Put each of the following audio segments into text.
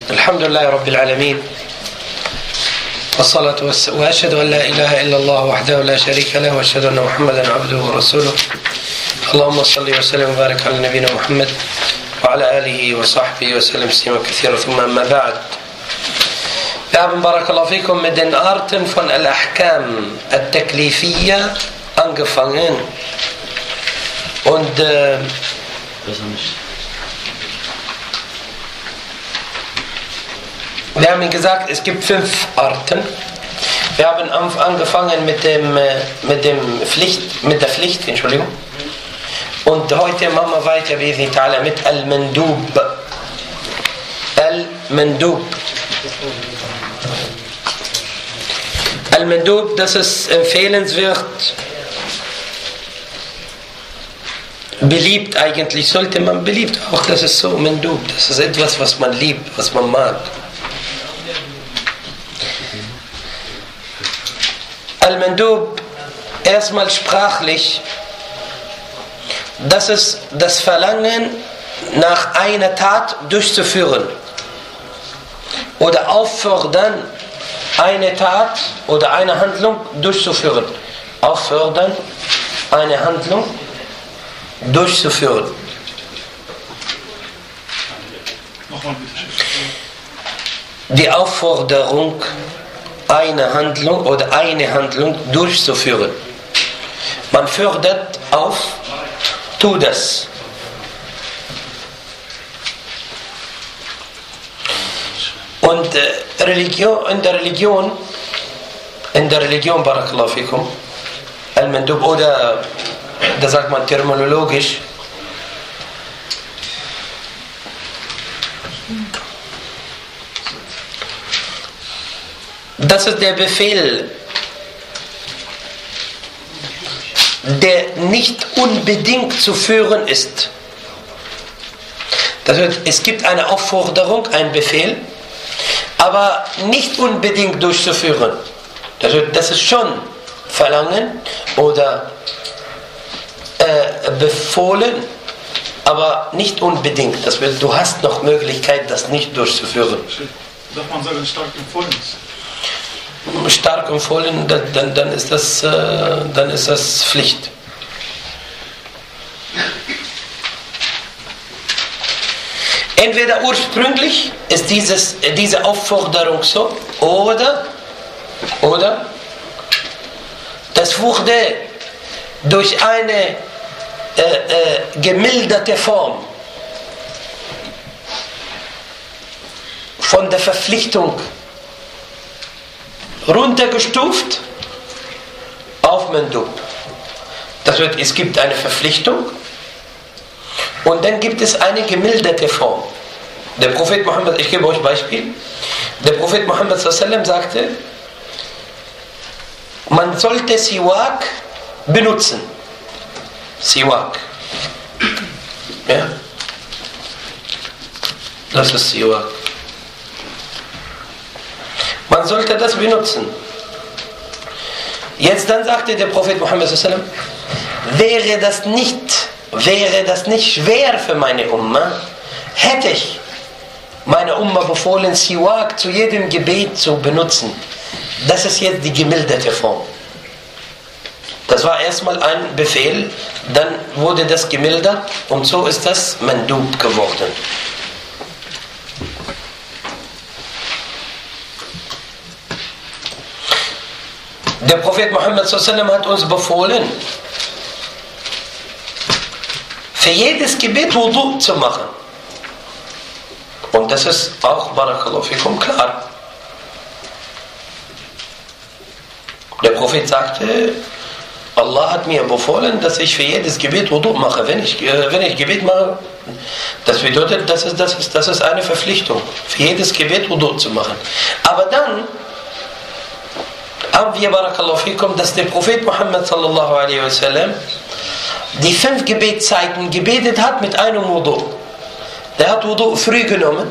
الحمد لله رب العالمين والصلاة وأشهد أن لا إله إلا الله وحده لا شريك له وأشهد أن محمدا عبده ورسوله اللهم صل وسلم وبارك على نبينا محمد وعلى آله وصحبه وسلم تسليما كثيرا ثم أما بعد. Wir haben Barakallahu fikum mit den Arten von Al-Ahkam Al-Taklifiyya angefangen und wir haben gesagt, es gibt 5 Arten. Wir haben angefangen mit der Pflicht, Entschuldigung. Und heute machen wir weiter mit Al-Mandub. Al-Mandub. Al-Mandub, das ist empfehlenswert, beliebt eigentlich, sollte man beliebt auch, das ist so Mandub, das ist etwas, was man liebt, was man mag. Al-Mandub, erstmal sprachlich, das ist das Verlangen nach einer Tat durchzuführen oder auffordern, eine Tat oder eine Handlung durchzuführen. Auffordern, eine Handlung durchzuführen. Die Aufforderung, eine Handlung oder eine Handlung durchzuführen. Man fordert auf, tu das. Und in der Religion, Barakallahu fikum, Al-Mandub, oder da sagt man terminologisch, das ist der Befehl, der nicht unbedingt zu führen ist. Das heißt, es gibt eine Aufforderung, einen Befehl, aber nicht unbedingt durchzuführen. Das ist schon Verlangen oder befohlen, aber nicht unbedingt. Das heißt, du hast noch Möglichkeit, das nicht durchzuführen. Darf man sagen, stark empfohlen ist? Stark empfohlen, dann ist das Pflicht. Entweder ursprünglich ist diese Aufforderung so, oder das wurde durch eine gemilderte Form von der Verpflichtung runtergestuft auf Mandub. Das heißt, es gibt eine Verpflichtung und dann gibt es eine gemilderte Form. Der Prophet Muhammad, ich gebe euch ein Beispiel. Der Prophet Muhammad sagte, man sollte Siwak benutzen. Siwak. Ja? Das ist Siwak. Man sollte das benutzen. Jetzt dann sagte der Prophet Muhammad wäre das nicht schwer für meine Umma, hätte ich meine Umma befohlen, Siwak zu jedem Gebet zu benutzen. Das ist jetzt die gemilderte Form. Das war erstmal ein Befehl, dann wurde das gemildert und so ist das Mandub geworden. Der Prophet Muhammad hat uns befohlen, für jedes Gebet Wudu zu machen. Und das ist auch, Barakallahu fikum, klar. Der Prophet sagte, Allah hat mir befohlen, dass ich für jedes Gebet Wudu mache. Wenn ich Gebet mache, das bedeutet, das ist eine Verpflichtung, für jedes Gebet Wudu zu machen. Aber dann haben wir, Barakallahu fikum, dass der Prophet Muhammad sallallahu alaihi wasallam die 5 Gebetszeiten gebetet hat mit einem Wudu. Der hat Wudu früh genommen.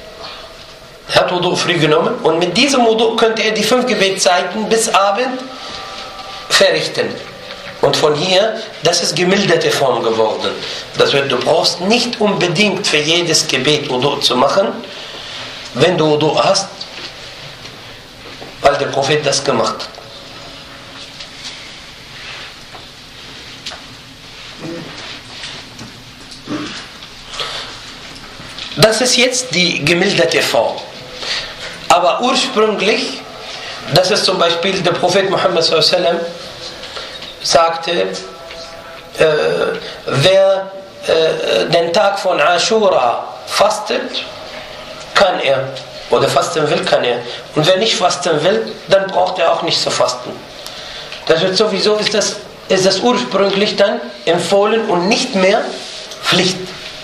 Und mit diesem Wudu könnte er die 5 Gebetszeiten bis Abend verrichten. Und von hier, das ist gemilderte Form geworden. Das heißt, du brauchst nicht unbedingt für jedes Gebet Wudu zu machen, wenn du Wudu hast, weil der Prophet das gemacht hat. Das ist jetzt die gemilderte Form. Aber ursprünglich, das ist zum Beispiel der Prophet Muhammad s.a.w. sagte, wer den Tag von Ashura fastet, kann er, oder fasten will, kann er. Und wer nicht fasten will, dann braucht er auch nicht zu fasten. Das wird sowieso, ist das ursprünglich dann empfohlen und nicht mehr Pflicht.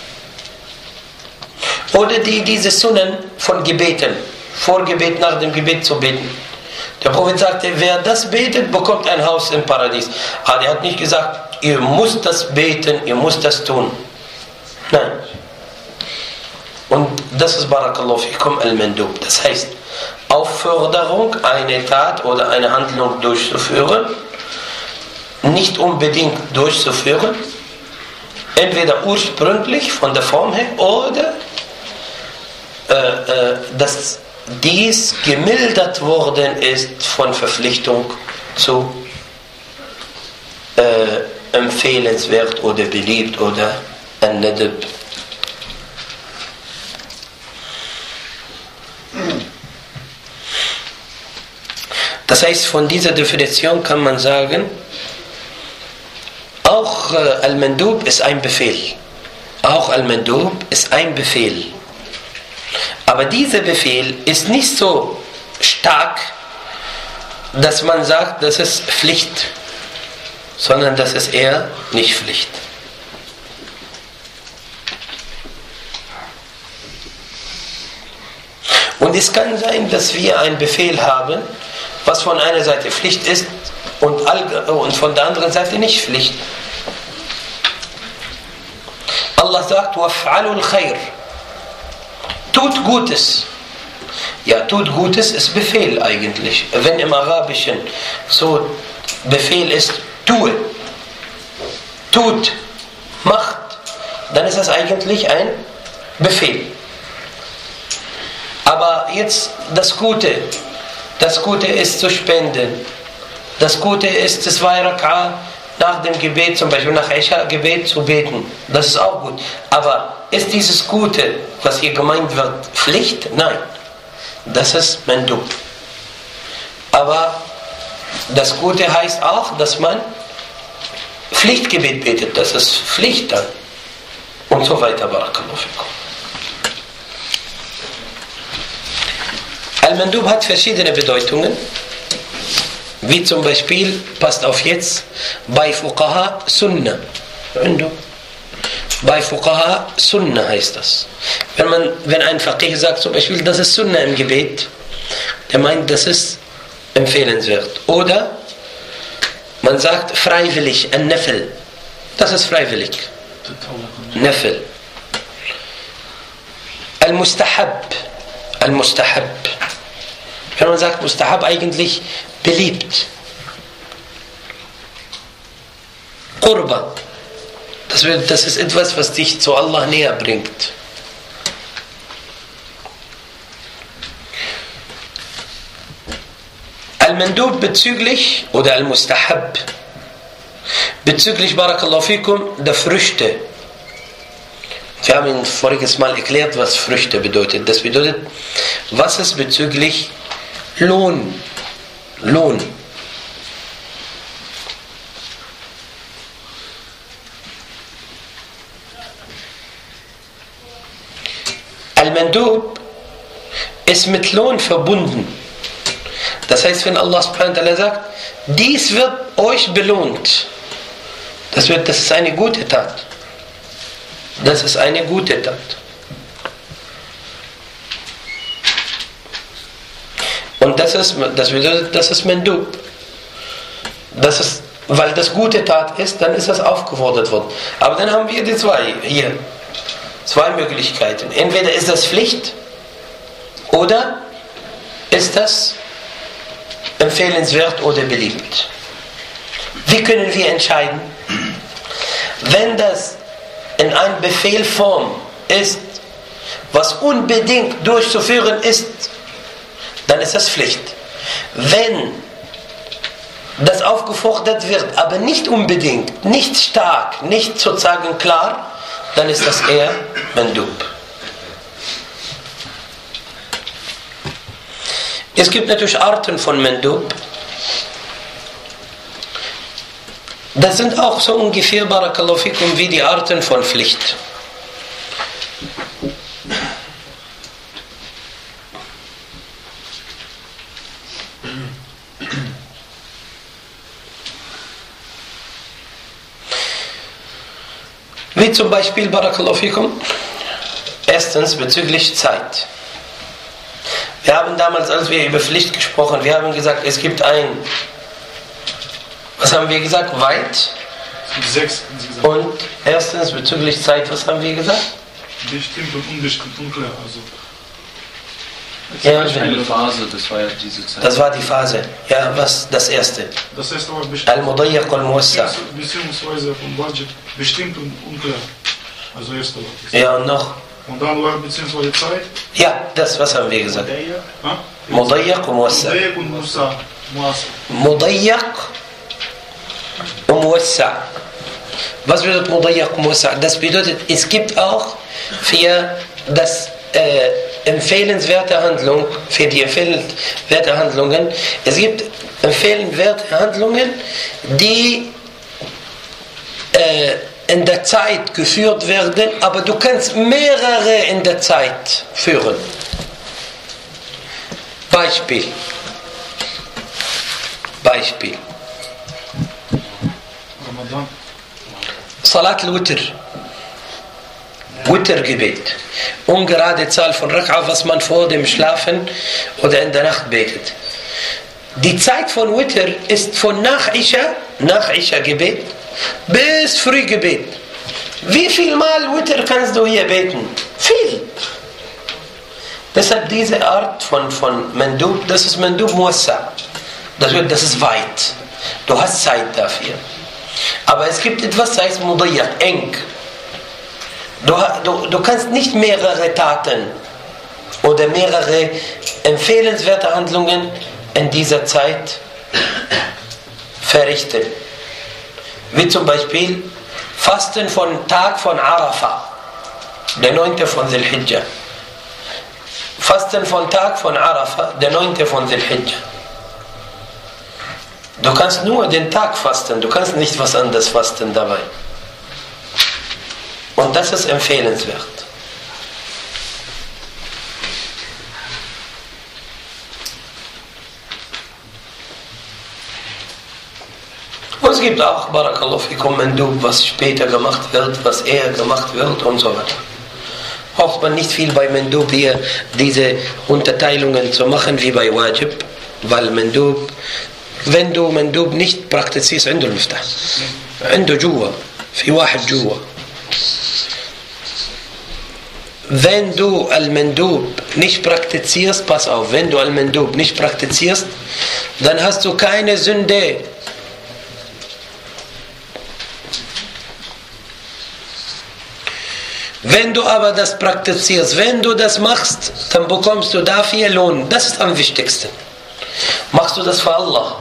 Oder diese Sunnen von Gebeten, vor Gebet, nach dem Gebet zu beten. Der Prophet sagte, wer das betet, bekommt ein Haus im Paradies. Aber er hat nicht gesagt, ihr müsst das beten, ihr müsst das tun. Nein. Und das ist Barakallahu fikum al-Mandub. Das heißt, Aufforderung, eine Tat oder eine Handlung durchzuführen, nicht unbedingt durchzuführen, entweder ursprünglich von der Form her oder dass dies gemildert worden ist von Verpflichtung zu empfehlenswert oder beliebt oder an-Nadab. Das heißt, von dieser Definition kann man sagen, auch Al-Mandub ist ein Befehl. Auch Al-Mandub ist ein Befehl. Aber dieser Befehl ist nicht so stark, dass man sagt, das ist Pflicht, sondern das ist eher nicht Pflicht. Und es kann sein, dass wir einen Befehl haben, was von einer Seite Pflicht ist und von der anderen Seite nicht Pflicht. Allah sagt, وَافْعَلُوا الْخَيْرِ, tut Gutes. Ja, tut Gutes ist Befehl eigentlich. Wenn im Arabischen so Befehl ist, tue, tut, macht, dann ist das eigentlich ein Befehl. Aber jetzt das Gute ist zu spenden. Das Gute ist 2 Rak'a nach dem Gebet, zum Beispiel nach Isha-Gebet zu beten. Das ist auch gut. Aber ist dieses Gute, was hier gemeint wird, Pflicht? Nein. Das ist Mandub. Aber das Gute heißt auch, dass man Pflichtgebet betet. Das ist Pflicht dann. Und so weiter. Barakallahu fikum. Al-Mandub hat verschiedene Bedeutungen. Wie zum Beispiel, passt auf jetzt, bei Fuqaha Sunnah. Bei Fuqaha Sunnah heißt das. Wenn ein Faqih sagt zum Beispiel, das ist Sunnah im Gebet, der meint, das ist empfehlenswert. Oder man sagt freiwillig, ein Nafil. Das ist freiwillig. Nafil. Al-Mustahab. Al-Mustahab. Wenn man sagt, Mustahab eigentlich beliebt. Qurba. Das ist etwas, was dich zu Allah näher bringt. Al-Mandub bezüglich, oder Al-Mustahab, bezüglich, Barakallahu fikum, der Früchte. Wir haben Ihnen voriges Mal erklärt, was Früchte bedeutet. Das bedeutet, was ist bezüglich Lohn. Al-Mandub ist mit Lohn verbunden. Das heißt, wenn Allah subhanahu wa ta'ala sagt, dies wird euch belohnt, das ist eine gute Tat. Das ist eine gute Tat. Und das bedeutet, das ist Mandub. Weil das gute Tat ist, dann ist das aufgefordert worden. Aber dann haben wir die zwei Möglichkeiten. Entweder ist das Pflicht oder ist das empfehlenswert oder beliebt. Wie können wir entscheiden? Wenn das in einer Befehlform ist, was unbedingt durchzuführen ist, dann ist das Pflicht. Wenn das aufgefordert wird, aber nicht unbedingt, nicht stark, nicht sozusagen klar, dann ist das eher Mandub. Es gibt natürlich Arten von Mandub. Das sind auch so ungefähr, Barakallahu fikum, wie die Arten von Pflicht. Wie zum Beispiel, Barakallahu fikum, erstens bezüglich Zeit. Wir haben damals, als wir über Pflicht gesprochen, wir haben gesagt, es gibt was haben wir gesagt? Weit. 6. Und erstens bezüglich Zeit, was haben wir gesagt? Bestimmt und unbestimmt, unklar. Also. Ja, eine Phase, das war ja diese Zeit. Das war die Phase. Ja, was das erste? Das heißt aber bestimmt. Al-Mudayyiq wal-Muwassa'. Beziehungsweise von Wajib bestimmt und unklar. Also erste Wort. Ja, und noch? Und dann war beziehungsweise Zeit. Ja, das, was haben wir gesagt? Mudayyiq und Muwassa'. Mudayyiq und Muwassa'. Mudayyiq und Muwassa'. Was bedeutet Mudayyiq und Muwassa'? Das bedeutet, es gibt auch für das empfehlenswerte Handlung, für die empfehlenswerte Handlungen, es gibt empfehlenswerte Handlungen, die in der Zeit geführt werden, aber du kannst mehrere in der Zeit führen. Beispiel. Ramadan. Salat al-Witr. Witr-Gebet. Ungerade Zahl von Rak'a, was man vor dem Schlafen oder in der Nacht betet. Die Zeit von Witr ist von nach Isha-Gebet bis Frühgebet. Wie viel Mal Witr kannst du hier beten? Viel. Deshalb diese Art von Mandub, das ist Mandub Muwassa'. Das ist weit. Du hast Zeit dafür. Aber es gibt etwas, das heißt Mudayyiq, eng. Du kannst nicht mehrere Taten oder mehrere empfehlenswerte Handlungen in dieser Zeit verrichten. Wie zum Beispiel Fasten von Tag von Arafah, der 9. von Dhul-Hijjah. Fasten von Tag von Arafah, der 9. von Dhul-Hijjah. Du kannst nur den Tag fasten, du kannst nicht was anderes fasten dabei. Und das ist empfehlenswert. Und es gibt auch, Barakallahu fikum, Mandub, was später gemacht wird, was eher gemacht wird und so weiter. Hofft man nicht viel bei Mandub hier, diese Unterteilungen zu machen wie bei Wajib, weil Mandub, wenn du Mandub nicht praktizierst, عنده المفتاح عنده جوا في واحد جوا. Wenn du Al-Mandub nicht praktizierst, pass auf, wenn du Al-Mandub nicht praktizierst, dann hast du keine Sünde. Wenn du aber das praktizierst, wenn du das machst, dann bekommst du dafür Lohn. Das ist am wichtigsten. Machst du das für Allah,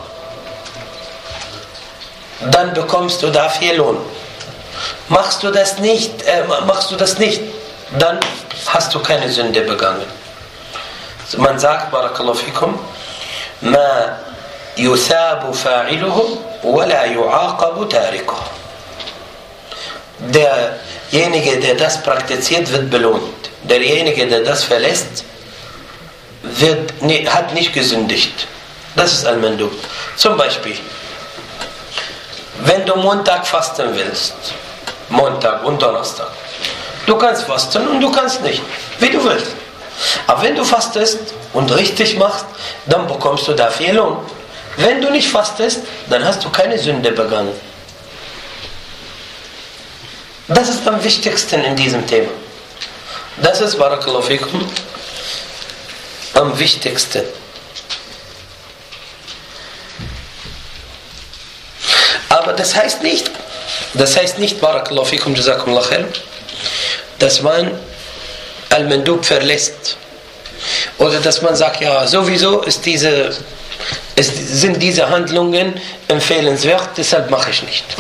dann bekommst du dafür Lohn. Machst du das nicht, dann hast du keine Sünde begangen. Man sagt, Barakallahu fikum, ma yuthabu fa'iluhu wa la yu'aqabu tarikuhu. Derjenige, der das praktiziert, wird belohnt. Derjenige, der das verlässt, hat nicht gesündigt. Das ist Al-Mandub. Zum Beispiel, wenn du Montag fasten willst, Montag und Donnerstag, du kannst fasten und du kannst nicht, wie du willst. Aber wenn du fastest und richtig machst, dann bekommst du dafür Lohn. Wenn du nicht fastest, dann hast du keine Sünde begangen. Das ist am wichtigsten in diesem Thema. Das ist, Barakallahu fikum, am wichtigsten. Aber das heißt nicht, Barakallahu fikum, Jazakumullah khair, dass man Al-Mandub verlässt. Oder dass man sagt, ja, sowieso sind diese Handlungen empfehlenswert, deshalb mache ich nicht.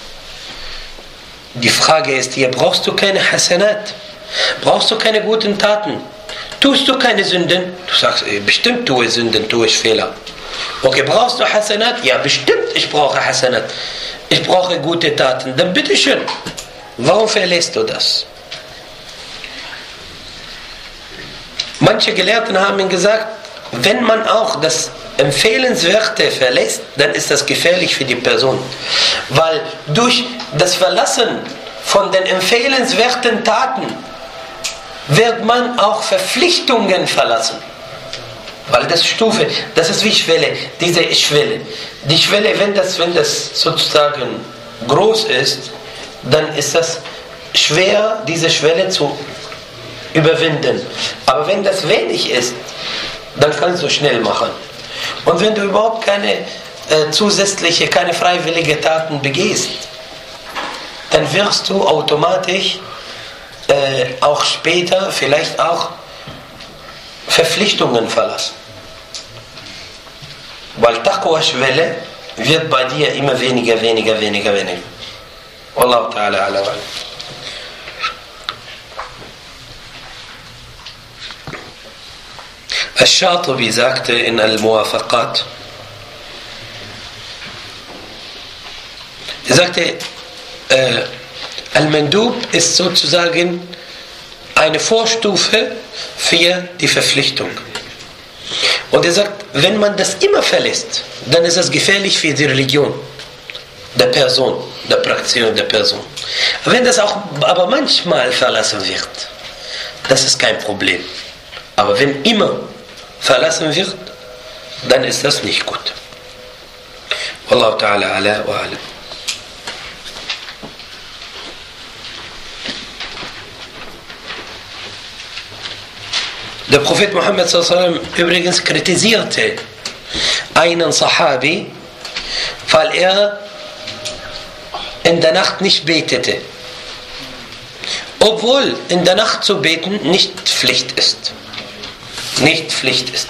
Die Frage ist hier, brauchst du keine Hasanat? Brauchst du keine guten Taten? Tust du keine Sünden? Du sagst, bestimmt tue ich Sünden, tue ich Fehler. Okay, brauchst du Hasanat? Ja, bestimmt, ich brauche Hasanat. Ich brauche gute Taten. Dann bitteschön. Warum verlässt du das? Manche Gelehrten haben gesagt, wenn man auch das Empfehlenswerte verlässt, dann ist das gefährlich für die Person. Weil durch das Verlassen von den empfehlenswerten Taten wird man auch Verpflichtungen verlassen. Weil das Stufe, das ist wie Schwelle, diese Schwelle. Die Schwelle, wenn das sozusagen groß ist, dann ist das schwer, diese Schwelle zu überwinden. Aber wenn das wenig ist, dann kannst du schnell machen. Und wenn du überhaupt keine zusätzliche, keine freiwillige Taten begehst, dann wirst du automatisch auch später vielleicht auch Verpflichtungen verlassen. Weil Taqwa-Schwelle wird bei dir immer weniger. Wallahu ta'ala ala wa. Al-Shatibi sagte in Al-Muwafaqat, er sagte, Al-Mandub ist sozusagen eine Vorstufe für die Verpflichtung. Und er sagt, wenn man das immer verlässt, dann ist das gefährlich für die Religion der Person, der Praktizierung der Person. Wenn das auch aber manchmal verlassen wird, das ist kein Problem. Aber wenn immer verlassen wird, dann ist das nicht gut. Wallahu ta'ala ala wa alam. Der Prophet Muhammad sallallahu alaihi wasallam übrigens kritisierte einen Sahabi, weil er in der Nacht nicht betete. Obwohl in der Nacht zu beten nicht Pflicht ist. Nicht Pflicht ist.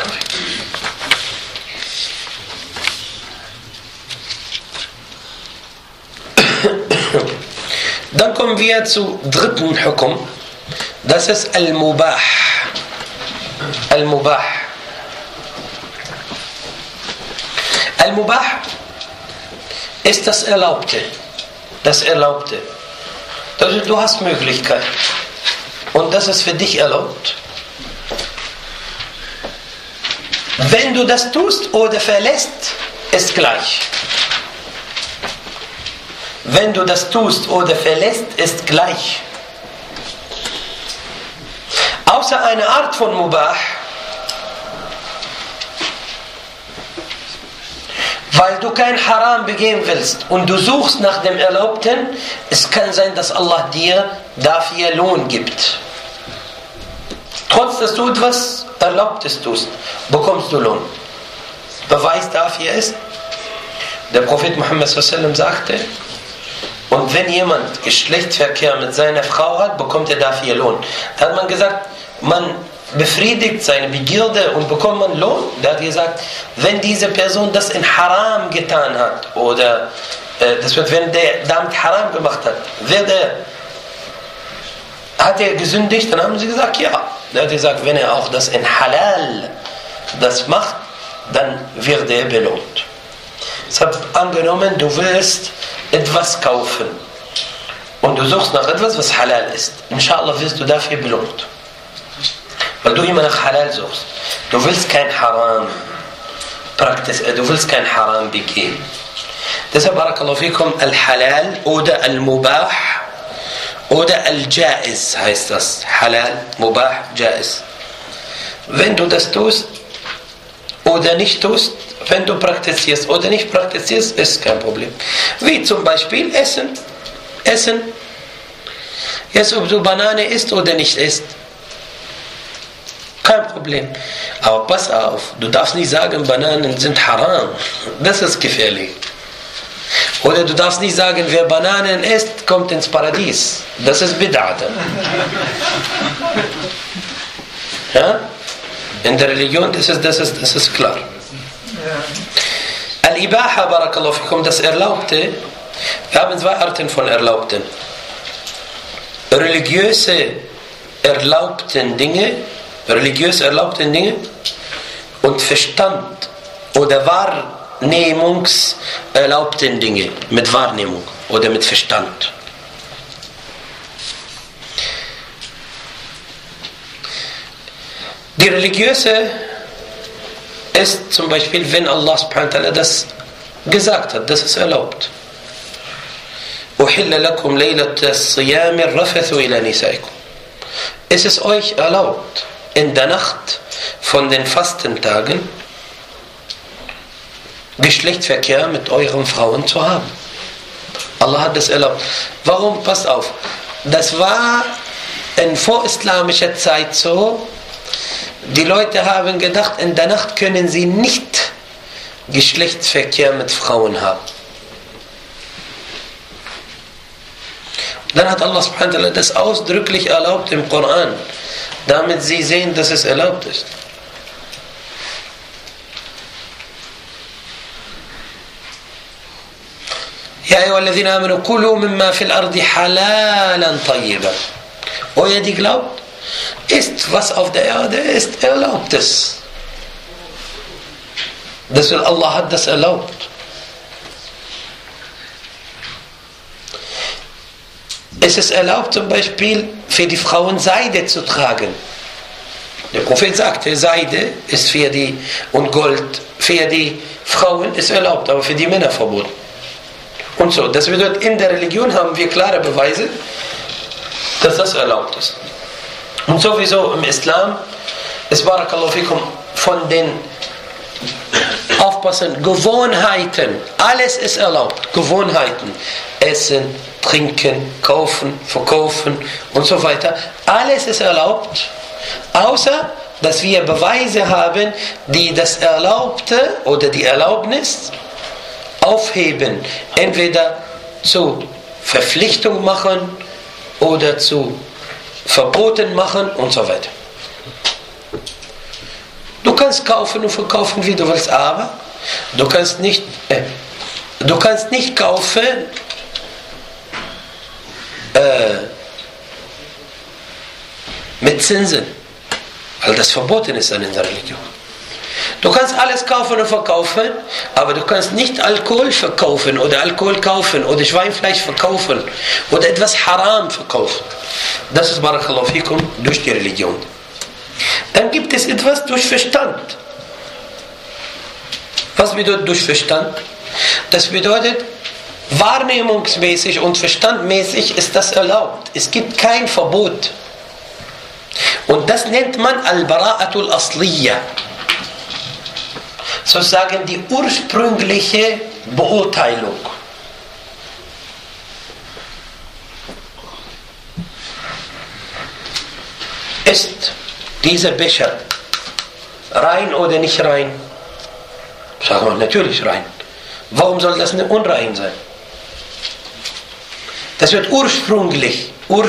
Dann kommen wir zu dritten Hukum. Das ist Al-Mubah. Al-Mubah. Al-Mubah ist das Erlaubte. Das Erlaubte. Also du hast Möglichkeit. Und das ist für dich erlaubt. Wenn du das tust oder verlässt, ist gleich. Wenn du das tust oder verlässt, ist gleich. Außer eine Art von Mubah, weil du kein Haram begehen willst und du suchst nach dem Erlaubten, es kann sein, dass Allah dir dafür Lohn gibt. Trotz dass du etwas Erlaubtes tust, bekommst du Lohn. Beweis dafür ist, der Prophet Muhammad sallallahu alaihi wasallam sagte, und wenn jemand Geschlechtsverkehr mit seiner Frau hat, bekommt er dafür Lohn. Da hat man gesagt, man befriedigt seine Begierde und bekommt man Lohn. Da hat er gesagt, wenn diese Person das in Haram getan hat, oder wenn der damit Haram gemacht hat, hat er gesündigt? Dann haben sie gesagt, ja. Da hat er gesagt, wenn er auch das in Halal das macht, dann wird er belohnt. Deshalb angenommen, du willst etwas kaufen und du suchst nach etwas, was halal ist. Inshallah wirst du dafür belohnt. Weil du immer nach Halal suchst. Du willst kein Haram du willst kein Haram begehen. Deshalb, barakallahu fikum, Al-Halal oder Al-Mubah oder Al-Jaiz heißt das. Halal, Mubah, Jaiz. Wenn du das tust oder nicht tust, wenn du praktizierst oder nicht praktizierst, ist kein Problem. Wie zum Beispiel Essen. Essen. Jetzt, ob du Banane isst oder nicht isst, kein Problem. Aber pass auf, du darfst nicht sagen, Bananen sind haram. Das ist gefährlich. Oder du darfst nicht sagen, wer Bananen isst, kommt ins Paradies. Das ist Bid'ah. Ja? In der Religion das ist klar. Al-Ibaha, barakallahu fikum, das Erlaubte. Wir haben zwei Arten von Erlaubten. Religiös erlaubte Dinge und Verstand oder wahrnehmungserlaubten Dinge mit Wahrnehmung oder mit Verstand. Die religiöse ist zum Beispiel, wenn Allah subhanahu wa ta'ala das gesagt hat, das ist erlaubt. أُحِلَّ لَكُمْ لَيْلَةَ الصِّيَامِ الرَّفَثُ إِلَى نِسَائِكُمْ. Es ist euch erlaubt, in der Nacht von den Fastentagen Geschlechtsverkehr mit euren Frauen zu haben. Allah hat das erlaubt. Warum? Passt auf. Das war in vorislamischer Zeit so. Die Leute haben gedacht, in der Nacht können sie nicht Geschlechtsverkehr mit Frauen haben. Dann hat Allah subhanahu wa ta'ala das ausdrücklich erlaubt im Koran, damit sie sehen, dass es erlaubt ist. Ja, ayyuhalladhina amanu kulu mimma fil ardi halalan tayyiban. Ihr, die glaubt, ist was auf der Erde ist Erlaubtes. Deswegen Allah hat das erlaubt. Es ist erlaubt zum Beispiel für die Frauen Seide zu tragen. Der Prophet sagte, Seide ist für die und Gold für die Frauen ist erlaubt, aber für die Männer verboten. Und so, das bedeutet, in der Religion haben wir klare Beweise, dass das erlaubt ist. Und sowieso im Islam ist barakallahu fikum von den aufpassen Gewohnheiten, alles ist erlaubt. Gewohnheiten, Essen, Trinken, Kaufen, Verkaufen und so weiter. Alles ist erlaubt, außer dass wir Beweise haben, die das Erlaubte oder die Erlaubnis aufheben. Entweder zu Verpflichtung machen oder zu Verboten machen und so weiter. Du kannst kaufen und verkaufen, wie du willst, aber du kannst nicht kaufen mit Zinsen, weil das verboten ist dann in der Religion. Du kannst alles kaufen und verkaufen, aber du kannst nicht Alkohol verkaufen oder Alkohol kaufen oder Schweinfleisch verkaufen oder etwas Haram verkaufen. Das ist barakallahu fikum durch die Religion. Dann gibt es etwas durch Verstand. Was bedeutet durch Verstand? Das bedeutet, wahrnehmungsmäßig und verstandmäßig ist das erlaubt. Es gibt kein Verbot. Und das nennt man Al-Bara'atul Asliya. Sozusagen die ursprüngliche Beurteilung. Ist dieser Becher rein oder nicht rein? Sagen wir natürlich rein. Warum soll das nicht unrein sein? Das wird ursprünglich.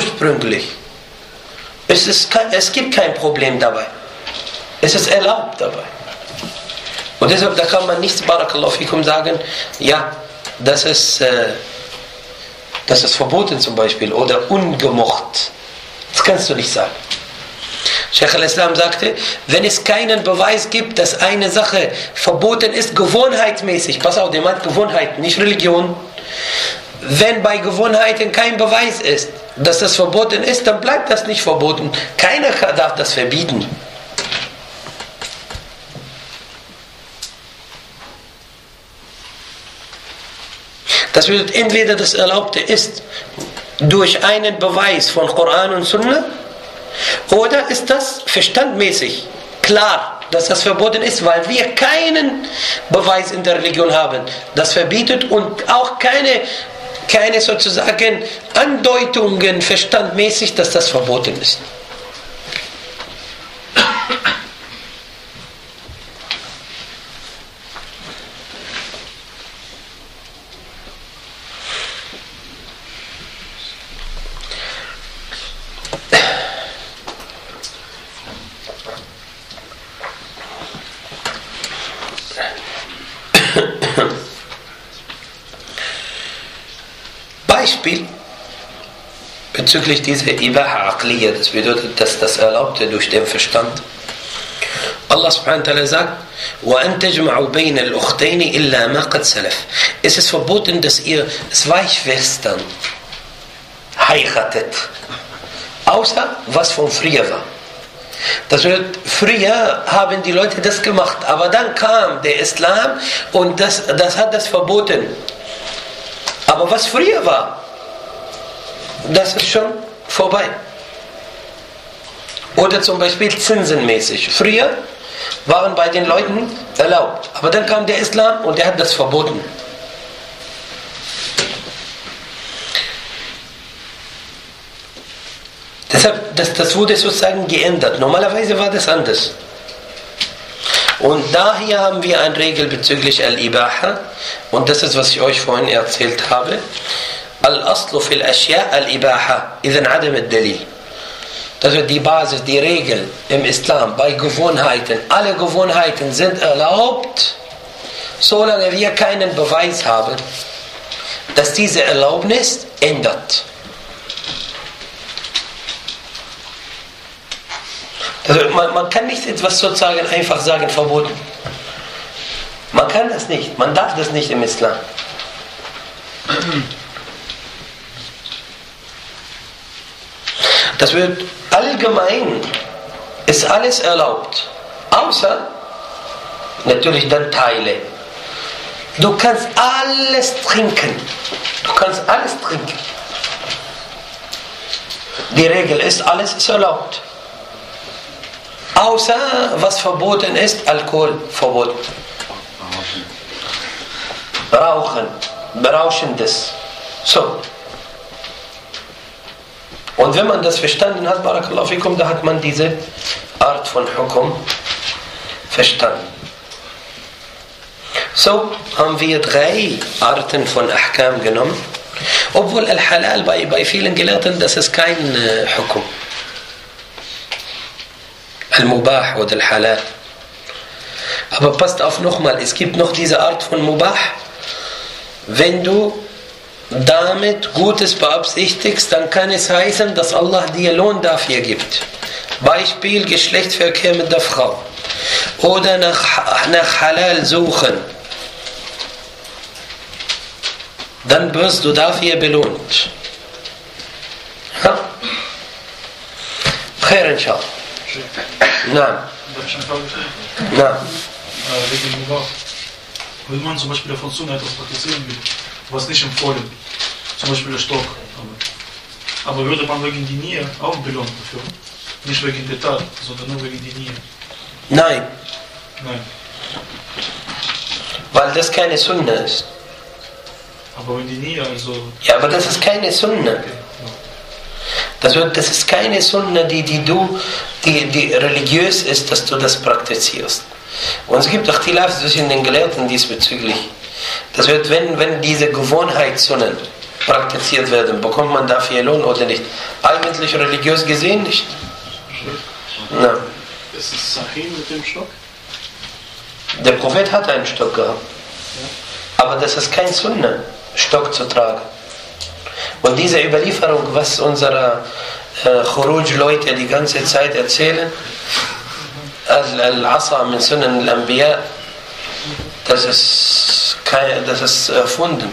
Es gibt kein Problem dabei. Es ist erlaubt dabei. Und deshalb, da kann man nichts, barakallahu fikum, sagen, ja, das ist verboten zum Beispiel oder ungemocht. Das kannst du nicht sagen. Sheikh al-Islam sagte, wenn es keinen Beweis gibt, dass eine Sache verboten ist, gewohnheitsmäßig, pass auf, der meint Gewohnheiten, nicht Religion. Wenn bei Gewohnheiten kein Beweis ist, dass das verboten ist, dann bleibt das nicht verboten. Keiner darf das verbieten. Das bedeutet, entweder das Erlaubte ist durch einen Beweis von Koran und Sunna, oder ist das verstandmäßig klar, dass das verboten ist, weil wir keinen Beweis in der Religion haben, das verbietet, und auch keine sozusagen Andeutungen verstandmäßig, dass das verboten ist. Beispiel bezüglich dieser Ibaha Aqliya, das bedeutet, dass das Erlaubte durch den Verstand. Allah subhanahu wa ta'ala sagt, وَأَن تَجْمَعُوا بَيْنَ الْأُخْتَيْنِ إِلَّا مَا قَدْ سَلَفَ. Es ist verboten, dass ihr zwei Schwestern heiratet, außer was von früher war. Das wird, früher haben die Leute das gemacht, aber dann kam der Islam und das hat das verboten. Aber was früher war, das ist schon vorbei. Oder zum Beispiel zinsenmäßig. Früher waren bei den Leuten erlaubt, aber dann kam der Islam und er hat das verboten. Deshalb, das wurde sozusagen geändert. Normalerweise war das anders. Und daher haben wir eine Regel bezüglich Al-Ibaha. Und das ist, was ich euch vorhin erzählt habe. Al-Aslu fil Ashya Al-Ibaha, idhan Adam al-Dalil. Das ist die Basis, die Regel im Islam bei Gewohnheiten. Alle Gewohnheiten sind erlaubt, solange wir keinen Beweis haben, dass diese Erlaubnis ändert. Also man kann nicht etwas sozusagen einfach sagen, verboten. Man kann das nicht, man darf das nicht im Islam. Das wird allgemein, ist alles erlaubt, außer natürlich dann Teile. Du kannst alles trinken, Die Regel ist, alles ist erlaubt. Außer was verboten ist, Alkohol verboten. Rauchen, Berauschendes. So. Und wenn man das verstanden hat, Barakallahu fikum, da hat man diese Art von Hukum verstanden. So haben wir 3 Arten von Ahkam genommen. Obwohl Al-Halal bei vielen Gelehrten, das ist kein Hukum. Al-Mubah oder Al-Halal. Aber passt auf nochmal, es gibt noch diese Art von Mubah. Wenn du damit Gutes beabsichtigst, dann kann es heißen, dass Allah dir Lohn dafür gibt. Beispiel Geschlechtsverkehr mit der Frau. Oder nach Halal suchen. Dann wirst du dafür belohnt. Ja? Khair inshallah. Nein. Darf ich eine Frage stellen? Nein. Wegen Mubah. Wenn man zum Beispiel davon Sunna etwas praktizieren will, was nicht empfohlen, zum Beispiel der Stock, aber würde man wegen die Nier auch belohnt dafür? Nicht wegen der Tat, sondern nur wegen die Nier? Nein. Nein. Weil das keine Sunna ist. Aber wenn die Nier, also... Ja, aber das ist keine Sunna. Das ist keine Sunna, die religiös ist, dass du das praktizierst. Und es gibt Ikhtilaf zwischen den Gelehrten diesbezüglich. Das wird, wenn diese Gewohnheitssunnen praktiziert werden, bekommt man dafür Lohn oder nicht? Eigentlich religiös gesehen nicht. Na. Ist es Sahih mit dem Stock? Der Prophet hat einen Stock gehabt. Aber das ist kein Sunna, Stock zu tragen. Und diese Überlieferung, was unsere Khuruj-Leute die ganze Zeit erzählen, Al-Asa min Sunan al-Anbiya, das ist erfunden.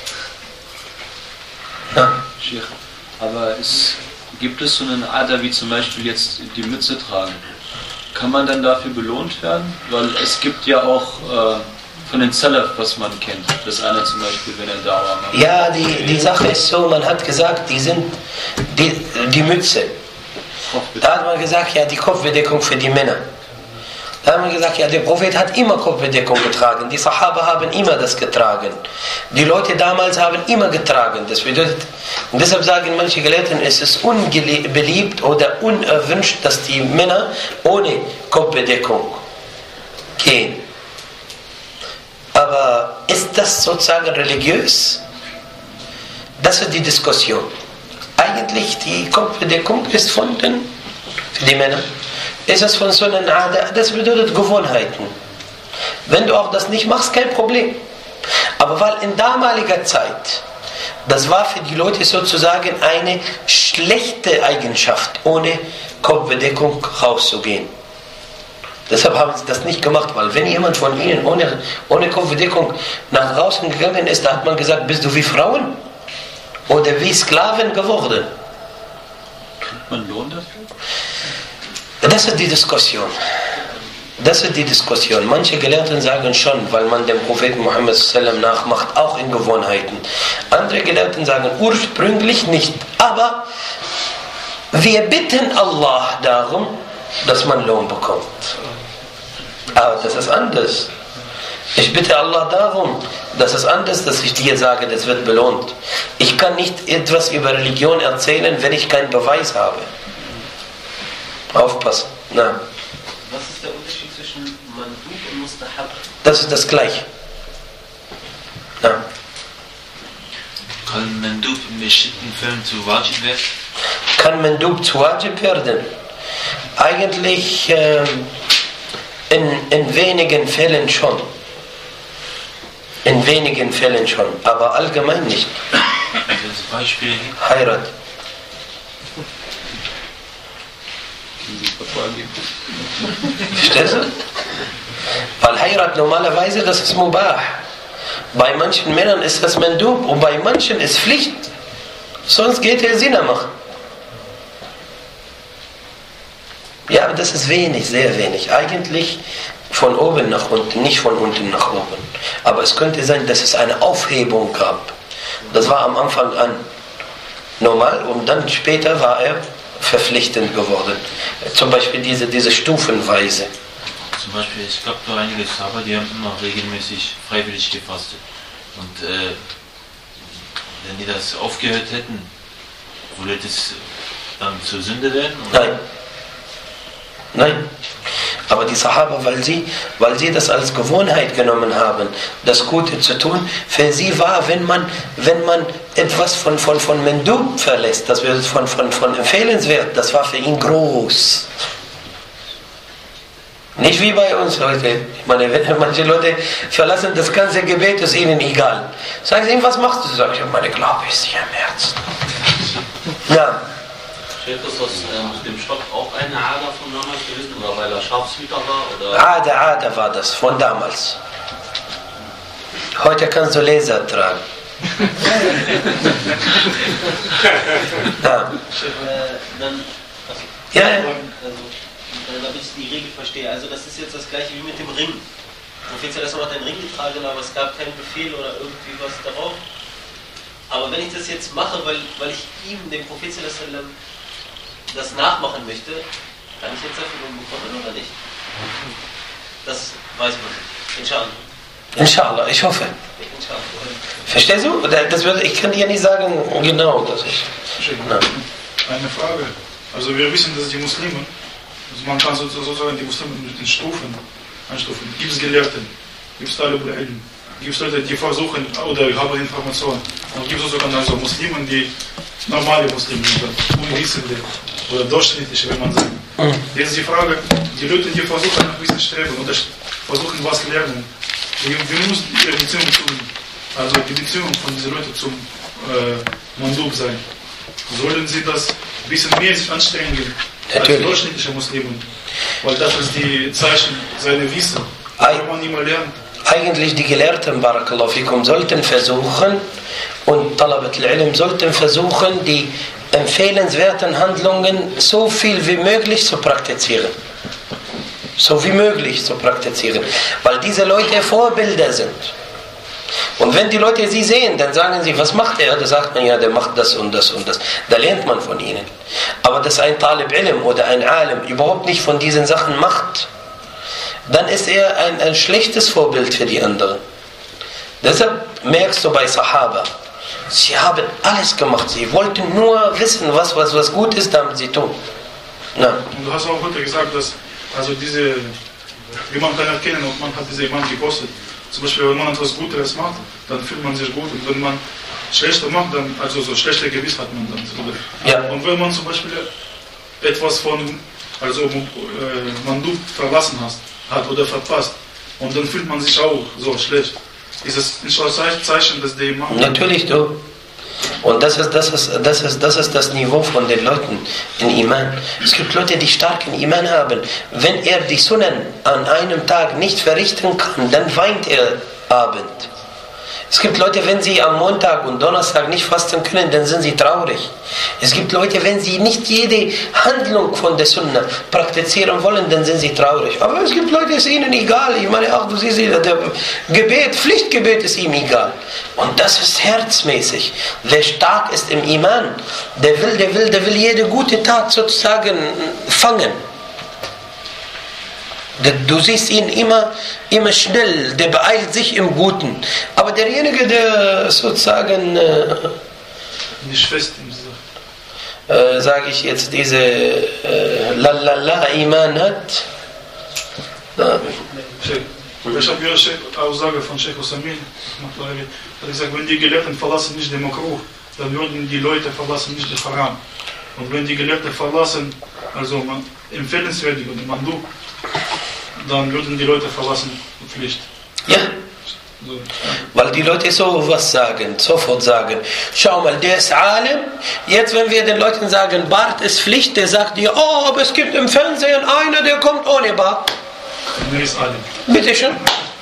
Ja. Aber gibt es so einen Ada, wie zum Beispiel jetzt die Mütze tragen? Kann man dann dafür belohnt werden? Weil es gibt ja auch von den Salaf, was man kennt, dass einer zum Beispiel, wenn er Dauer macht. Ja, die Sache ist so, man hat gesagt, die Mütze. Da hat man gesagt, ja, die Kopfbedeckung für die Männer. Da haben wir gesagt, ja, der Prophet hat immer Kopfbedeckung getragen. Die Sahaba haben immer das getragen. Die Leute damals haben immer getragen. Das bedeutet, und deshalb sagen manche Gelehrten, es ist unbeliebt oder unerwünscht, dass die Männer ohne Kopfbedeckung gehen. Aber ist das sozusagen religiös? Das ist die Diskussion. Eigentlich die Kopfbedeckung ist für die Männer. Ist es von Sunan Ada, das bedeutet Gewohnheiten. Wenn du auch das nicht machst, kein Problem. Aber weil in damaliger Zeit Das war für die Leute sozusagen eine schlechte Eigenschaft, ohne Kopfbedeckung rauszugehen. Deshalb haben sie das nicht gemacht, weil wenn jemand von ihnen ohne Kopfbedeckung nach draußen gegangen ist, da hat man gesagt, bist du wie Frauen oder wie Sklaven geworden? Kriegt man Lohn dafür? Das ist die Diskussion. Das ist die Diskussion. Manche Gelehrten sagen schon, weil man dem Propheten Muhammad sallam nachmacht, auch in Gewohnheiten. Andere Gelehrten sagen ursprünglich nicht. Aber wir bitten Allah darum, dass man Lohn bekommt. Aber das ist anders. Ich bitte Allah darum, das ist anders, dass ich dir sage, das wird belohnt. Ich kann nicht etwas über Religion erzählen, wenn ich keinen Beweis habe. Aufpassen. Na. Was ist der Unterschied zwischen Mandub und Mustahab? Das ist das Gleiche. Ja. Kann Mandub in bestimmten Fällen zu Wajib werden? Kann Mandub zu Wajib werden? Eigentlich in wenigen Fällen schon. In wenigen Fällen schon, aber allgemein nicht. Also Beispiele hier. Heirat. Verstehst du? Weil Heirat normalerweise, das ist Mubah. Bei manchen Männern ist das Mandub und bei manchen ist Pflicht. Sonst geht er Zina machen. Ja, aber das ist wenig, sehr wenig. Eigentlich von oben nach unten, nicht von unten nach oben. Aber es könnte sein, dass es eine Aufhebung gab. Das war am Anfang an normal und dann später war er verpflichtend geworden. Zum Beispiel diese Stufenweise. Zum Beispiel, es gab da einige Sahaba, die haben immer regelmäßig freiwillig gefastet. Und wenn die das aufgehört hätten, würde das dann zur Sünde werden? Oder? Nein. Nein. Aber die Sahaba, weil sie das als Gewohnheit genommen haben, das Gute zu tun, für sie war, wenn man etwas von Mandub verlässt, das wird von empfehlenswert, das war für ihn groß. Nicht wie bei uns heute. Ich meine, manche Leute verlassen das ganze Gebet, ist ihnen egal. Sagen sie ihm, was machst du? Sag ich, meine Glaube ist hier im Herzen. Ja. Ist das mit dem Stock auch eine Ader von damals gewesen oder weil er Schafshüter war? Oder? Ader war das, von damals. Heute kannst du Laser tragen. Ja. Dann, Ja. damit ich die Regel verstehe, also das ist jetzt das gleiche wie mit dem Ring. Offiziell erstmal hat er einen Ring getragen, aber es gab keinen Befehl oder irgendwie was darauf. Aber wenn ich das jetzt mache, weil ich ihm, dem Propheten das nachmachen möchte, kann ich jetzt dafür Lohn bekommen oder nicht? Das weiß man nicht. Inshallah. Inshallah, ich hoffe. Inshallah. Verstehst du? Ich kann dir nicht sagen, genau, das ist. Eine Frage. Also wir wissen, dass die Muslime, also man kann sozusagen die Muslime mit den Stufen einstufen. Gibt es Gelehrten, gibt es Talib al-Ilm, gibt es Leute, die versuchen oder haben Informationen. Und gibt es sozusagen also Muslime, die normale Muslime sind, Unwissende oder durchschnittliche, wenn man sagt. Jetzt ist die Frage, die Leute, die versuchen nach Wissen streben oder versuchen was lernen, wie muss ihre Beziehung tun? Also die Beziehung von diesen Leuten zum Mandub sein. Sollen sie das ein bisschen mehr sich anstrengen als durchschnittliche Muslimen? Weil das ist die Zeichen seiner Wissen. Wenn man nicht mehr lernt. Eigentlich die Gelehrten, Barakallahu fikum, sollten versuchen und Talabat al-Ilm sollten versuchen, die empfehlenswerten Handlungen so viel wie möglich zu praktizieren. So wie möglich zu praktizieren. Weil diese Leute Vorbilder sind. Und wenn die Leute sie sehen, dann sagen sie, was macht er? Da sagt man, ja, der macht das und das und das. Da lernt man von ihnen. Aber dass ein Talib Ilm oder ein Alim überhaupt nicht von diesen Sachen macht, dann ist er ein schlechtes Vorbild für die anderen. Deshalb merkst du bei Sahaba, sie haben alles gemacht. Sie wollten nur wissen, was gut ist, damit sie tun. Na. Und du hast auch heute gesagt, dass also wie man kann erkennen, ob man hat diese Imam gekostet. Zum Beispiel, wenn man etwas Gutes macht, dann fühlt man sich gut. Und wenn man Schlechte macht, dann, also so schlechte Gewiss hat man dann. Ja. Und wenn man zum Beispiel etwas von, Mandub verlassen hat oder verpasst, und dann fühlt man sich auch so schlecht. Ist es ein Zeichen, dass der Imam... Natürlich, du. Und das ist das Niveau von den Leuten in Iman. Es gibt Leute, die starken Iman haben. Wenn er die Sunnen an einem Tag nicht verrichten kann, dann weint er Abend. Es gibt Leute, wenn sie am Montag und Donnerstag nicht fasten können, dann sind sie traurig. Es gibt Leute, wenn sie nicht jede Handlung von der Sunna praktizieren wollen, dann sind sie traurig. Aber es gibt Leute, es ist ihnen egal. Ich meine, auch du siehst, der Gebet, Pflichtgebet ist ihm egal. Und das ist herzmäßig. Wer stark ist im Iman, der will jede gute Tat sozusagen fangen. Du siehst ihn immer schnell, der beeilt sich im Guten. Aber derjenige, der sozusagen, nicht fest im Sache, sage ich jetzt, diese Iman hat. Ich habe eine Aussage von Sheikh Osamin, hat gesagt, wenn die Gelehrten verlassen nicht den Makruh, dann würden die Leute verlassen nicht den Haram. Und wenn die Gelehrten verlassen, also empfehlenswürdig und Mandub, dann würden die Leute verlassen die Pflicht. Ja. So, ja. Weil die Leute sofort sagen, schau mal, der ist Alim. Jetzt, wenn wir den Leuten sagen, Bart ist Pflicht, der sagt dir, oh, aber es gibt im Fernsehen einer, der kommt ohne Bart. Der ist Alim. Bitte schön.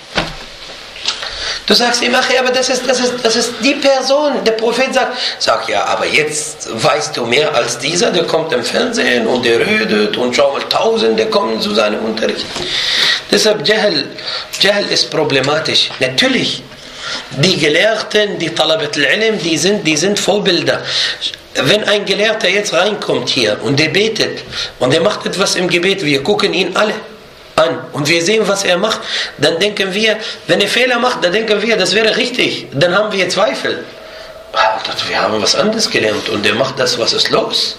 Du sagst ihm, ach ja, aber das ist die Person. Der Prophet sagt, ja, aber jetzt weißt du mehr als dieser, der kommt im Fernsehen und der redet und schau mal, Tausende kommen zu seinem Unterricht. Deshalb Jahl ist problematisch. Natürlich, die Gelehrten, die Talabat al-Ilm, die sind Vorbilder. Wenn ein Gelehrter jetzt reinkommt hier und der betet und der macht etwas im Gebet, wir gucken ihn alle an und wir sehen, was er macht, dann denken wir, wenn er Fehler macht, dann denken wir, das wäre richtig. Dann haben wir Zweifel. Wir haben was anderes gelernt und der macht das, was ist los?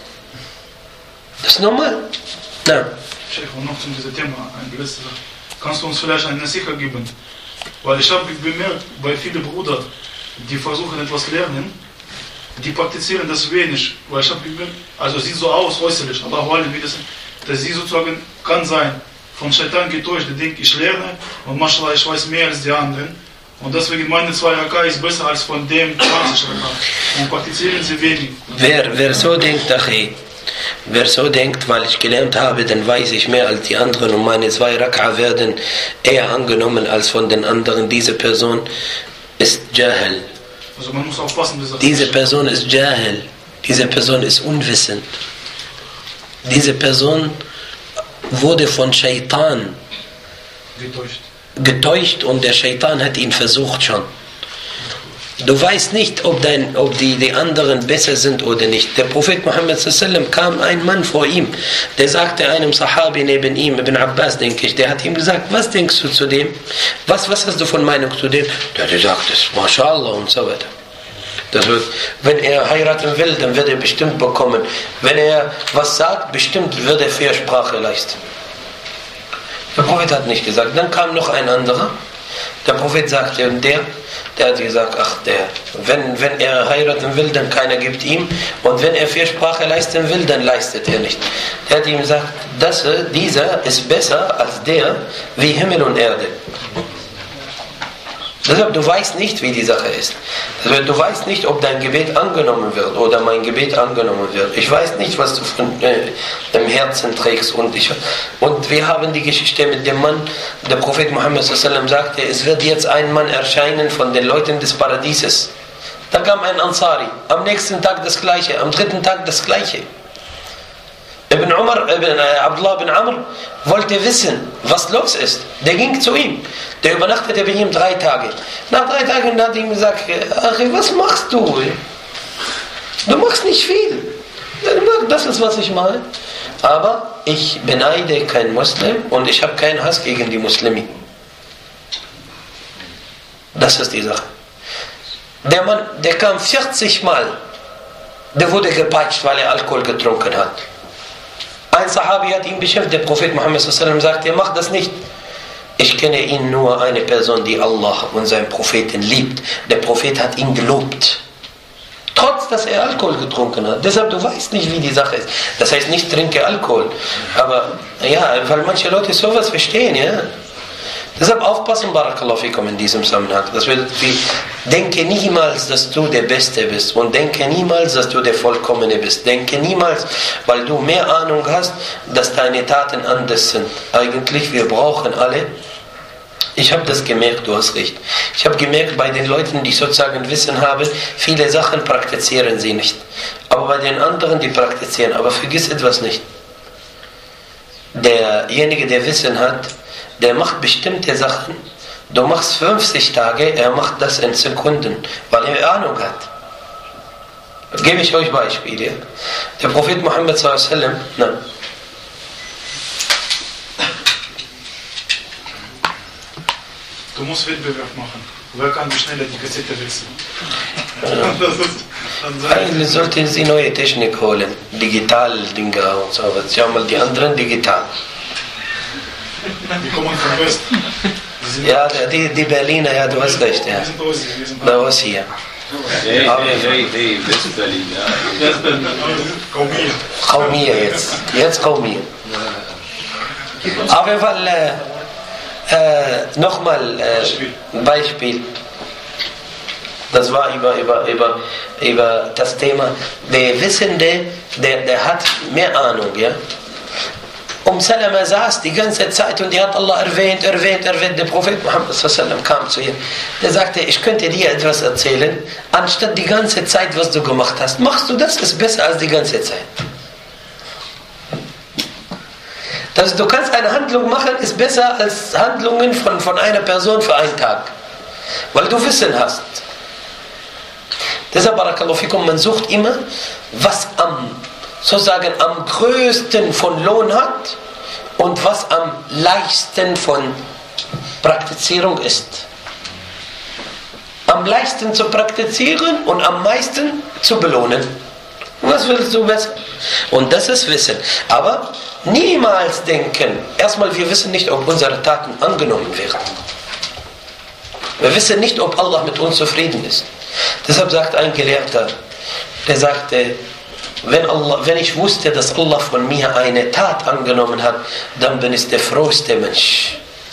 Das ist normal. Ja. Sheikh, und noch zu diesem Thema, ein letztes. Kannst du uns vielleicht eine Nasiha geben? Weil ich habe bemerkt, bei vielen Brüdern, die versuchen etwas zu lernen, die praktizieren das wenig. Weil ich habe bemerkt, also sieht so aus äußerlich, aber dass sie sozusagen kann sein, von Shaitan getäuscht, der denkt, ich lerne und mashallah, ich weiß mehr als die anderen. Und deswegen meine 2 Raka ist besser als von dem 20 Raka. Und praktizieren sie wenig. Wer so denkt, wer so denkt, weil ich gelernt habe, dann weiß ich mehr als die anderen und meine 2 Raka werden eher angenommen als von den anderen. Diese Person ist Jahl. Also man muss aufpassen, diese Person ist Jahl. Diese Person ist unwissend. Diese Person wurde von Shaitan getäuscht und der Shaitan hat ihn versucht schon. Du weißt nicht, ob die anderen besser sind oder nicht. Der Prophet Muhammad sallam kam ein Mann vor ihm, der sagte einem Sahabi neben ihm, Ibn Abbas denke ich, der hat ihm gesagt, was denkst du zu dem? Was hast du von Meinung zu dem? Der hat gesagt, das ist Mashallah und so weiter. Das wird, wenn er heiraten will, dann wird er bestimmt bekommen. Wenn er was sagt, bestimmt wird er Fürsprache leisten. Der Prophet hat nicht gesagt. Dann kam noch ein anderer. Der Prophet sagte, der hat gesagt, wenn er heiraten will, dann keiner gibt ihm. Und wenn er Fürsprache leisten will, dann leistet er nicht. Der hat ihm gesagt, dieser ist besser als der wie Himmel und Erde. Deshalb, du weißt nicht, wie die Sache ist. Deshalb, du weißt nicht, ob dein Gebet angenommen wird oder mein Gebet angenommen wird. Ich weiß nicht, was du im Herzen trägst. Und wir haben die Geschichte mit dem Mann, der Prophet Muhammad sallam sagte, es wird jetzt ein Mann erscheinen von den Leuten des Paradieses. Da kam ein Ansari, am nächsten Tag das Gleiche, am 3. Tag das Gleiche. Abdullah bin Amr wollte wissen, was los ist. Der ging zu ihm. Der übernachtete bei ihm 3 Tage. Nach 3 Tagen hat er ihm gesagt, Achi, was machst du? Du machst nicht viel. Das ist, was ich mache. Aber ich beneide keinen Muslim und ich habe keinen Hass gegen die Muslime. Das ist die Sache. Der Mann, der kam 40 Mal. Der wurde gepeitscht, weil er Alkohol getrunken hat. Ein Sahabi hat ihn beschimpft, der Prophet Muhammad sallam sagte, mach das nicht. Ich kenne ihn nur eine Person, die Allah und seinen Propheten liebt. Der Prophet hat ihn gelobt. Trotz, dass er Alkohol getrunken hat. Deshalb, du weißt nicht, wie die Sache ist. Das heißt nicht, trinke Alkohol. Aber, ja, weil manche Leute sowas verstehen, ja. Deshalb aufpassen, Barakallahu fikum, in diesem Zusammenhang. Denke niemals, dass du der Beste bist und denke niemals, dass du der Vollkommene bist. Denke niemals, weil du mehr Ahnung hast, dass deine Taten anders sind. Eigentlich, wir brauchen alle. Ich habe das gemerkt, du hast recht. Ich habe gemerkt, bei den Leuten, die sozusagen Wissen haben, viele Sachen praktizieren sie nicht. Aber bei den anderen, die praktizieren. Aber vergiss etwas nicht. Derjenige, der Wissen hat, der macht bestimmte Sachen. Du machst 50 Tage, er macht das in Sekunden, weil er Ahnung hat. Gebe ich euch Beispiele. Der Prophet Muhammad sallallahu alaihi wasallam, Du musst Wettbewerb machen. Wer kann schneller die Kassette wechseln? Eigentlich sollten sie neue Technik holen. Digital-Dinger und so. Sie haben mal die anderen digital. Die kommen von Westen. Ja, die Berliner, ja, du hast recht. Ja. Wir sind Ossi. Wir sind Da was hier. Hey, West-Berlin, ja. kaum hier. Qaumiyya jetzt. Jetzt Qaumiyya. Auf jeden Fall nochmal Beispiel. Das war über das Thema. Der Wissende, der hat mehr Ahnung, ja. Salama saß die ganze Zeit und die hat Allah erwähnt. Der Prophet Muhammad sallallahu kam zu ihr. Der sagte, ich könnte dir etwas erzählen, anstatt die ganze Zeit, was du gemacht hast. Machst du das, ist besser als die ganze Zeit. Du kannst eine Handlung machen, ist besser als Handlungen von einer Person für einen Tag. Weil du Wissen hast. Deshalb, Barakallahu fikum, man sucht immer, was am größten von Lohn hat und was am leichtesten von Praktizierung ist. Am leichtesten zu praktizieren und am meisten zu belohnen. Was willst du besser? Und das ist Wissen. Aber niemals denken, erstmal, wir wissen nicht, ob unsere Taten angenommen werden. Wir wissen nicht, ob Allah mit uns zufrieden ist. Deshalb sagt ein Gelehrter, der sagte, wenn ich wusste, dass Allah von mir eine Tat angenommen hat, dann bin ich der frohste Mensch.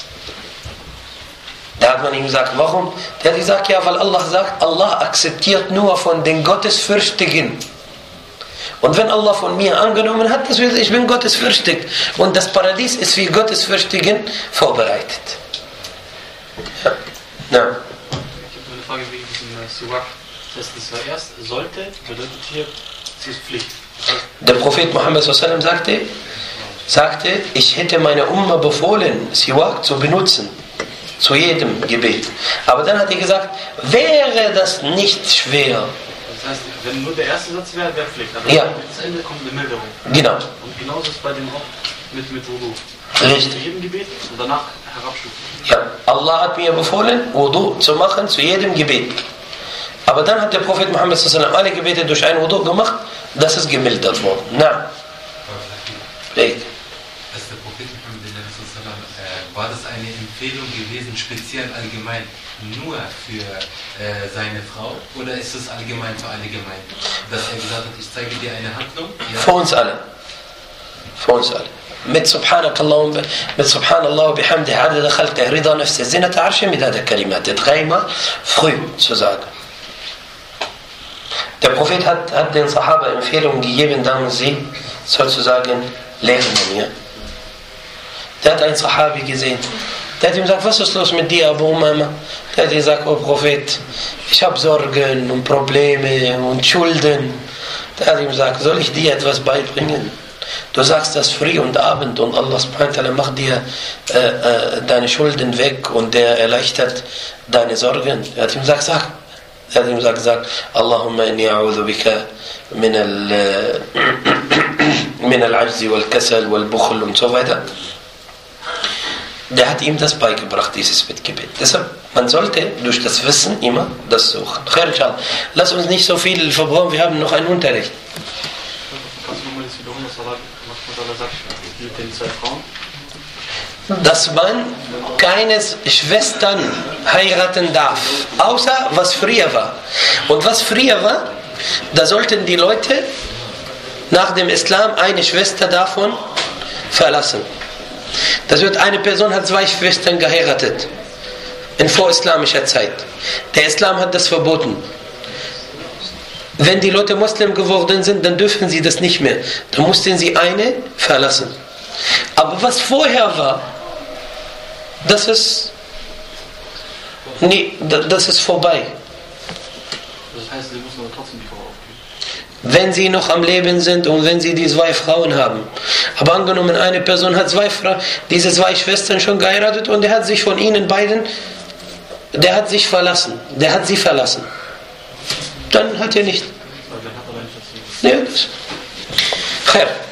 Da hat man ihm gesagt, warum? Der hat gesagt, ja, weil Allah sagt, Allah akzeptiert nur von den Gottesfürchtigen. Und wenn Allah von mir angenommen hat, das heißt, ich bin gottesfürchtig. Und das Paradies ist für Gottesfürchtigen vorbereitet. Ja. Ich habe eine Frage wegen diesem Siwak. Das heißt, das erst sollte, bedeutet hier, es ist Pflicht. Der Prophet Muhammad sallallahu alaihi wasallam sagte, ich hätte meine Umma befohlen, Siwak zu benutzen. Zu jedem Gebet. Aber dann hat er gesagt, wäre das nicht schwer. Das heißt, wenn nur der erste Satz wäre, wäre Pflicht. Aber ja. Das Ende kommt eine Milderung. Genau. Und genauso ist es bei dem auch mit Wudu. Richtig. Zu jedem Gebet und danach herabstufen. Ja, Allah hat mir befohlen, Wudu zu machen zu jedem Gebet. Aber dann hat der Prophet Muhammad sallallahu alaihi wasallam alle Gebete durch ein Wudu gemacht, das ist gemildert worden. Na. Richtig. Als der Prophet Muhammad war das eine Empfehlung gewesen, speziell allgemein nur für seine Frau, oder ist es allgemein für alle gemeint? Dass er gesagt hat, ich zeige dir eine Handlung? Ja. Für uns alle. Für uns alle. mit Subhanallah und bihamdihi adada khalqihi rida nafsihi zinata arshi midada kalimati. Dreimal früh zu sagen. Der Prophet hat den Sahaba Empfehlungen gegeben, damit sie sozusagen lernen. Ja? Der hat einen Sahabi gesehen. Der hat ihm gesagt, was ist los mit dir, Abu Umama? Der hat gesagt, oh Prophet, ich habe Sorgen und Probleme und Schulden. Der hat ihm gesagt, soll ich dir etwas beibringen? Du sagst das früh und Abend und Allah subhanahu wa ta'ala macht dir deine Schulden weg und der erleichtert deine Sorgen. Er hat ihm gesagt, sag. Er hat ihm gesagt, Allahumma inni a'udhu bika min al-ajzi wal-kasal wal-bukhl und so weiter. Der hat ihm das beigebracht, dieses Mitgebet. Deshalb, man sollte durch das Wissen immer das suchen. Lass uns nicht so viel verbrauchen, wir haben noch einen Unterricht. Kannst du nochmal das wiederholen, was Allah sagt mit den zwei Frauen? Dass man keine Schwestern heiraten darf, außer was früher war. Und was früher war, da sollten die Leute nach dem Islam eine Schwester davon verlassen. Das wird, eine Person hat 2 Schwestern geheiratet. In vorislamischer Zeit. Der Islam hat das verboten. Wenn die Leute Muslim geworden sind, dann dürfen sie das nicht mehr. Dann mussten sie eine verlassen. Aber was vorher war, das ist vorbei. Das heißt, sie müssen aber trotzdem die Frau aufgeben. Wenn sie noch am Leben sind und wenn sie die 2 Frauen haben. Aber angenommen, eine Person hat 2 Frauen, diese 2 Schwestern schon geheiratet und der hat sich von ihnen beiden, der hat sich verlassen. Der hat sie verlassen. Dann hat er nicht. Weil dann hat er nicht das. Ja, das.